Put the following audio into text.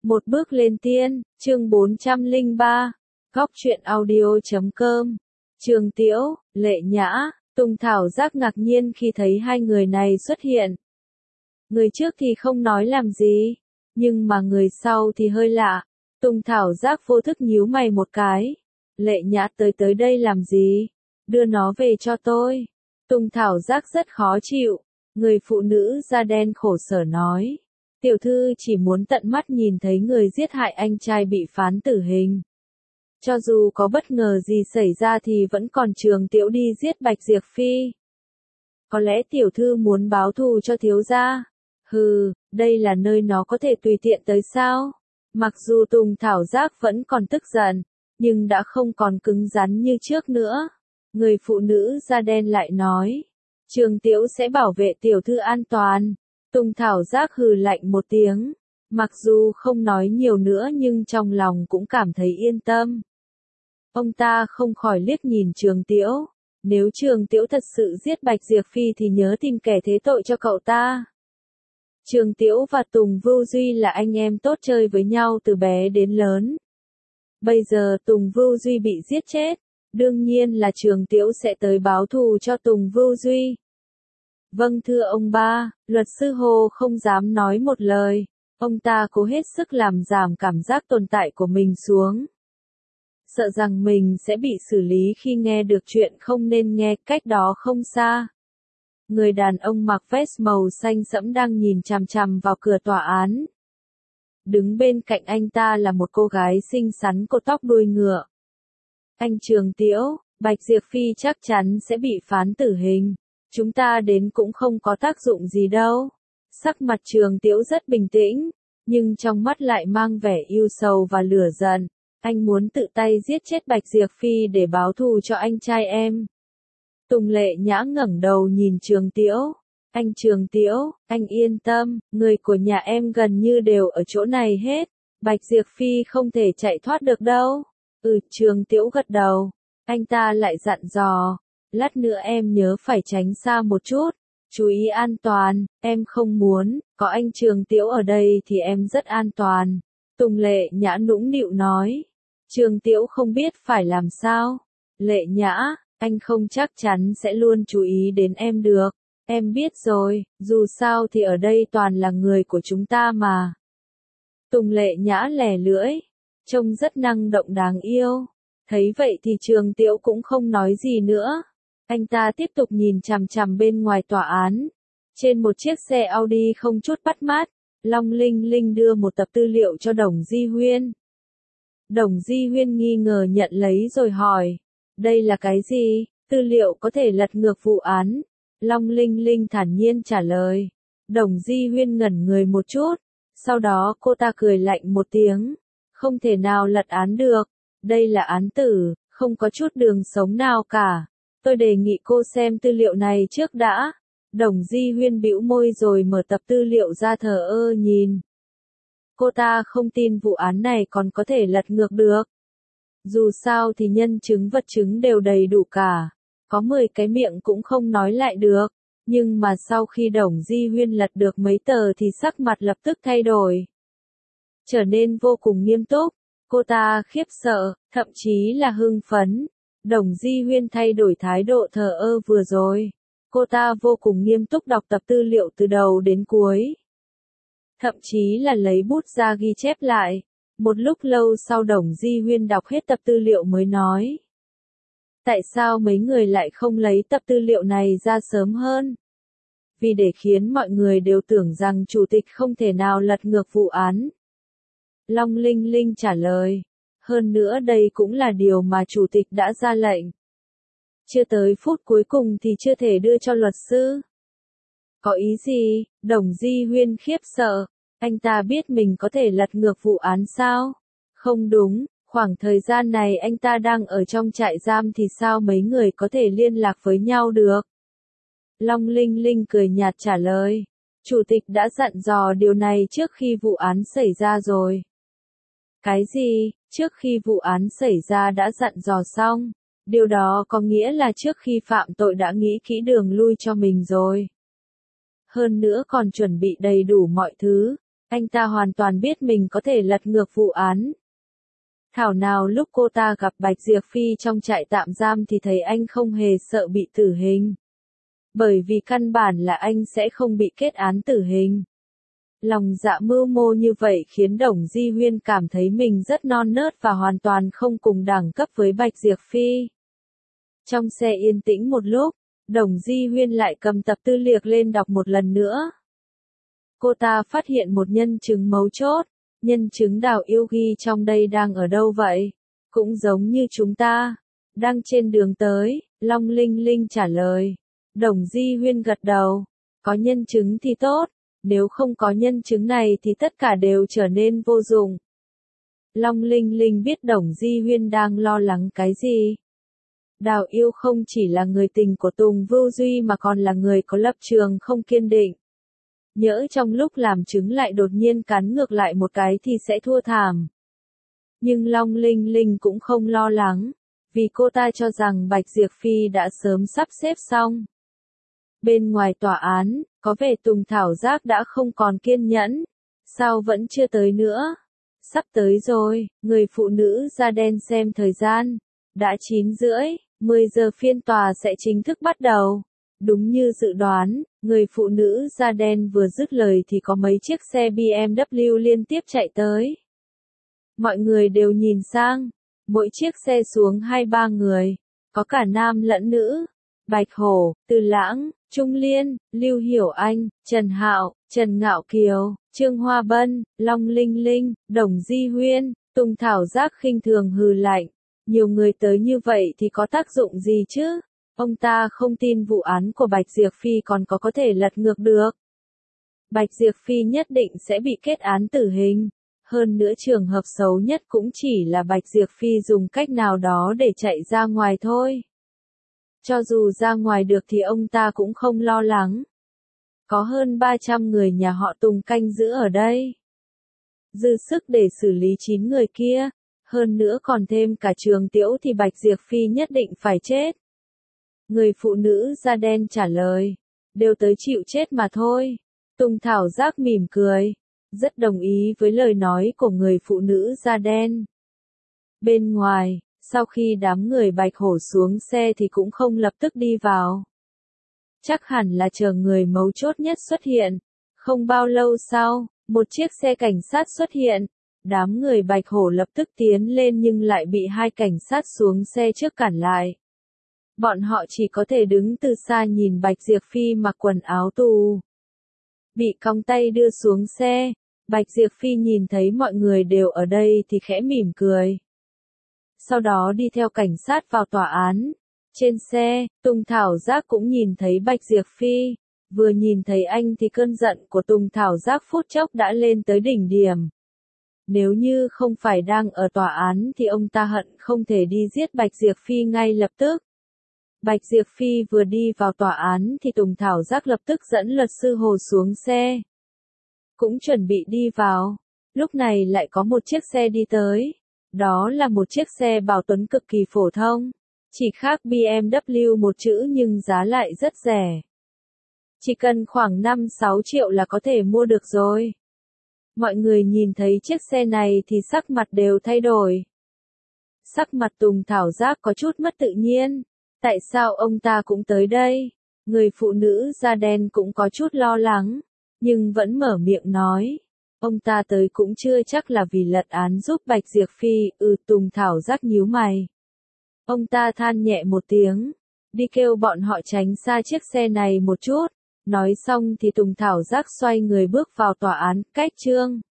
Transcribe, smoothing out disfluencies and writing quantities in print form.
Một bước lên tiên, chương 403, góc truyện audio.com. Trường Tiễu, Lệ Nhã, Tùng Thảo Giác ngạc nhiên khi thấy hai người này xuất hiện. Người trước thì không nói làm gì, nhưng mà người sau thì hơi lạ. Tùng Thảo Giác vô thức nhíu mày một cái. Lệ Nhã tới đây làm gì? Đưa nó về cho tôi. Tùng Thảo Giác rất khó chịu. Người phụ nữ da đen khổ sở nói. Tiểu thư chỉ muốn tận mắt nhìn thấy người giết hại anh trai bị phán tử hình. Cho dù có bất ngờ gì xảy ra thì vẫn còn Trường Tiễu đi giết Bạch Diệp Phi. Có lẽ tiểu thư muốn báo thù cho thiếu gia. Hừ, đây là nơi nó có thể tùy tiện tới sao? Mặc dù Tùng Thảo Giác vẫn còn tức giận, nhưng đã không còn cứng rắn như trước nữa. Người phụ nữ da đen lại nói, Trường Tiễu sẽ bảo vệ tiểu thư an toàn. Tùng Thảo Giác hừ lạnh một tiếng, mặc dù không nói nhiều nữa nhưng trong lòng cũng cảm thấy yên tâm. Ông ta không khỏi liếc nhìn Trường Tiễu, nếu Trường Tiễu thật sự giết Bạch Diệp Phi thì nhớ tìm kẻ thế tội cho cậu ta. Trường Tiễu và Tùng Vưu Duy là anh em tốt chơi với nhau từ bé đến lớn. Bây giờ Tùng Vưu Duy bị giết chết, đương nhiên là Trường Tiễu sẽ tới báo thù cho Tùng Vưu Duy. Vâng thưa ông ba, luật sư Hồ không dám nói một lời, ông ta cố hết sức làm giảm cảm giác tồn tại của mình xuống. Sợ rằng mình sẽ bị xử lý khi nghe được chuyện không nên nghe, cách đó không xa. Người đàn ông mặc vest màu xanh sẫm đang nhìn chằm chằm vào cửa tòa án. Đứng bên cạnh anh ta là một cô gái xinh xắn cột tóc đuôi ngựa. Anh Trường Tiễu, Bạch Diệp Phi chắc chắn sẽ bị phán tử hình. Chúng ta đến cũng không có tác dụng gì đâu. Sắc mặt Trường Tiễu rất bình tĩnh, nhưng trong mắt lại mang vẻ yêu sầu và lửa giận. Anh muốn tự tay giết chết Bạch Diệp Phi để báo thù cho anh trai em. Tùng Lệ Nhã ngẩng đầu nhìn Trường Tiễu. Anh Trường Tiễu, anh yên tâm, người của nhà em gần như đều ở chỗ này hết. Bạch Diệp Phi không thể chạy thoát được đâu. Trường Tiễu gật đầu. Anh ta lại dặn dò. Lát nữa em nhớ phải tránh xa một chút. Chú ý an toàn, em không muốn, có anh Trường Tiễu ở đây thì em rất an toàn. Tùng Lệ Nhã nũng nịu nói. Trường Tiễu không biết phải làm sao. Lệ Nhã, anh không chắc chắn sẽ luôn chú ý đến em được. Em biết rồi, dù sao thì ở đây toàn là người của chúng ta mà. Tùng Lệ Nhã lè lưỡi, trông rất năng động đáng yêu. Thấy vậy thì Trường Tiễu cũng không nói gì nữa. Anh ta tiếp tục nhìn chằm chằm bên ngoài tòa án. Trên một chiếc xe Audi không chút bắt mắt, Long Linh Linh đưa một tập tư liệu cho Đồng Di Huyên. Đồng Di Huyên nghi ngờ nhận lấy rồi hỏi, đây là cái gì? Tư liệu có thể lật ngược vụ án. Long Linh Linh thản nhiên trả lời. Đồng Di Huyên ngẩn người một chút, sau đó cô ta cười lạnh một tiếng. Không thể nào lật án được, đây là án tử, không có chút đường sống nào cả. Tôi đề nghị cô xem tư liệu này trước đã. Đồng Di Huyên bĩu môi rồi mở tập tư liệu ra thờ ơ nhìn. Cô ta không tin vụ án này còn có thể lật ngược được. Dù sao thì nhân chứng vật chứng đều đầy đủ cả. Có 10 cái miệng cũng không nói lại được. Nhưng mà sau khi Đồng Di Huyên lật được mấy tờ thì sắc mặt lập tức thay đổi. Trở nên vô cùng nghiêm túc. Cô ta khiếp sợ, thậm chí là hưng phấn. Đồng Di Huyên thay đổi thái độ thờ ơ vừa rồi. Cô ta vô cùng nghiêm túc đọc tập tư liệu từ đầu đến cuối. Thậm chí là lấy bút ra ghi chép lại. Một lúc lâu sau Đồng Di Huyên đọc hết tập tư liệu mới nói. Tại sao mấy người lại không lấy tập tư liệu này ra sớm hơn? Vì để khiến mọi người đều tưởng rằng chủ tịch không thể nào lật ngược vụ án. Long Linh Linh trả lời. Hơn nữa đây cũng là điều mà chủ tịch đã ra lệnh. Chưa tới phút cuối cùng thì chưa thể đưa cho luật sư. Có ý gì? Đồng Di Huyên khiếp sợ. Anh ta biết mình có thể lật ngược vụ án sao? Không đúng, khoảng thời gian này anh ta đang ở trong trại giam thì sao mấy người có thể liên lạc với nhau được? Long Linh Linh cười nhạt trả lời. Chủ tịch đã dặn dò điều này trước khi vụ án xảy ra rồi. Cái gì? Trước khi vụ án xảy ra đã dặn dò xong? Điều đó có nghĩa là trước khi phạm tội đã nghĩ kỹ đường lui cho mình rồi. Hơn nữa còn chuẩn bị đầy đủ mọi thứ. Anh ta hoàn toàn biết mình có thể lật ngược vụ án. Thảo nào lúc cô ta gặp Bạch Diệp Phi trong trại tạm giam thì thấy anh không hề sợ bị tử hình. Bởi vì căn bản là anh sẽ không bị kết án tử hình. Lòng dạ mưu mô như vậy khiến Đồng Di Huyên cảm thấy mình rất non nớt và hoàn toàn không cùng đẳng cấp với Bạch Diệp Phi. Trong xe yên tĩnh một lúc, Đồng Di Huyên lại cầm tập tư liệu lên đọc một lần nữa. Cô ta phát hiện một nhân chứng mấu chốt. Nhân chứng Đào Yêu ghi trong đây đang ở đâu vậy? Cũng giống như chúng ta. Đang trên đường tới, Long Linh Linh trả lời. Đồng Di Huyên gật đầu. Có nhân chứng thì tốt. Nếu không có nhân chứng này thì tất cả đều trở nên vô dụng. Long Linh Linh biết Đồng Di Huyên đang lo lắng cái gì. Đào Yêu không chỉ là người tình của Tùng Vưu Duy mà còn là người có lập trường không kiên định. Nhỡ trong lúc làm chứng lại đột nhiên cắn ngược lại một cái thì sẽ thua thảm. Nhưng Long Linh Linh cũng không lo lắng, vì cô ta cho rằng Bạch Diệp Phi đã sớm sắp xếp xong. Bên ngoài tòa án, có vẻ Tùng Thảo Giác đã không còn kiên nhẫn. Sao vẫn chưa tới nữa? Sắp tới rồi, người phụ nữ da đen xem thời gian. Đã 9:30, 10 giờ phiên tòa sẽ chính thức bắt đầu. Đúng như dự đoán, người phụ nữ da đen vừa dứt lời thì có mấy chiếc xe BMW liên tiếp chạy tới. Mọi người đều nhìn sang, mỗi chiếc xe xuống 2-3 người, có cả nam lẫn nữ. Bạch Hổ, Từ Lãng, Trung Liên, Lưu Hiểu Anh, Trần Hạo, Trần Ngạo Kiều, Trương Hoa Bân, Long Linh Linh, Đồng Di Huyên, Tùng Thảo Giác khinh thường hừ lạnh. Nhiều người tới như vậy thì có tác dụng gì chứ? Ông ta không tin vụ án của Bạch Diệp Phi còn có thể lật ngược được. Bạch Diệp Phi nhất định sẽ bị kết án tử hình. Hơn nữa trường hợp xấu nhất cũng chỉ là Bạch Diệp Phi dùng cách nào đó để chạy ra ngoài thôi. Cho dù ra ngoài được thì ông ta cũng không lo lắng. Có hơn 300 người nhà họ Tùng canh giữ ở đây. Dư sức để xử lý 9 người kia. Hơn nữa còn thêm cả Trường Tiễu thì Bạch Diệp Phi nhất định phải chết. Người phụ nữ da đen trả lời. Đều tới chịu chết mà thôi. Tùng Thảo Giác mỉm cười. Rất đồng ý với lời nói của người phụ nữ da đen. Bên ngoài, sau khi đám người Bạch Hổ xuống xe thì cũng không lập tức đi vào. Chắc hẳn là chờ người mấu chốt nhất xuất hiện. Không bao lâu sau, một chiếc xe cảnh sát xuất hiện. Đám người Bạch Hổ lập tức tiến lên nhưng lại bị hai cảnh sát xuống xe trước cản lại. Bọn họ chỉ có thể đứng từ xa nhìn Bạch Diệp Phi mặc quần áo tù. Bị còng tay đưa xuống xe, Bạch Diệp Phi nhìn thấy mọi người đều ở đây thì khẽ mỉm cười. Sau đó đi theo cảnh sát vào tòa án. Trên xe, Tùng Thảo Giác cũng nhìn thấy Bạch Diệp Phi. Vừa nhìn thấy anh thì cơn giận của Tùng Thảo Giác phút chốc đã lên tới đỉnh điểm. Nếu như không phải đang ở tòa án thì ông ta hận không thể đi giết Bạch Diệp Phi ngay lập tức. Bạch Diệp Phi vừa đi vào tòa án thì Tùng Thảo Giác lập tức dẫn luật sư Hồ xuống xe. Cũng chuẩn bị đi vào. Lúc này lại có một chiếc xe đi tới. Đó là một chiếc xe Bảo Tuấn cực kỳ phổ thông. Chỉ khác BMW một chữ nhưng giá lại rất rẻ. Chỉ cần khoảng 5-6 triệu là có thể mua được rồi. Mọi người nhìn thấy chiếc xe này thì sắc mặt đều thay đổi. Sắc mặt Tùng Thảo Giác có chút mất tự nhiên. Tại sao ông ta cũng tới đây? Người phụ nữ da đen cũng có chút lo lắng, nhưng vẫn mở miệng nói. Ông ta tới cũng chưa chắc là vì lật án giúp Bạch Diệp Phi. Tùng Thảo Giác nhíu mày. Ông ta than nhẹ một tiếng, đi kêu bọn họ tránh xa chiếc xe này một chút. Nói xong thì Tùng Thảo Giác xoay người bước vào tòa án. Cách chương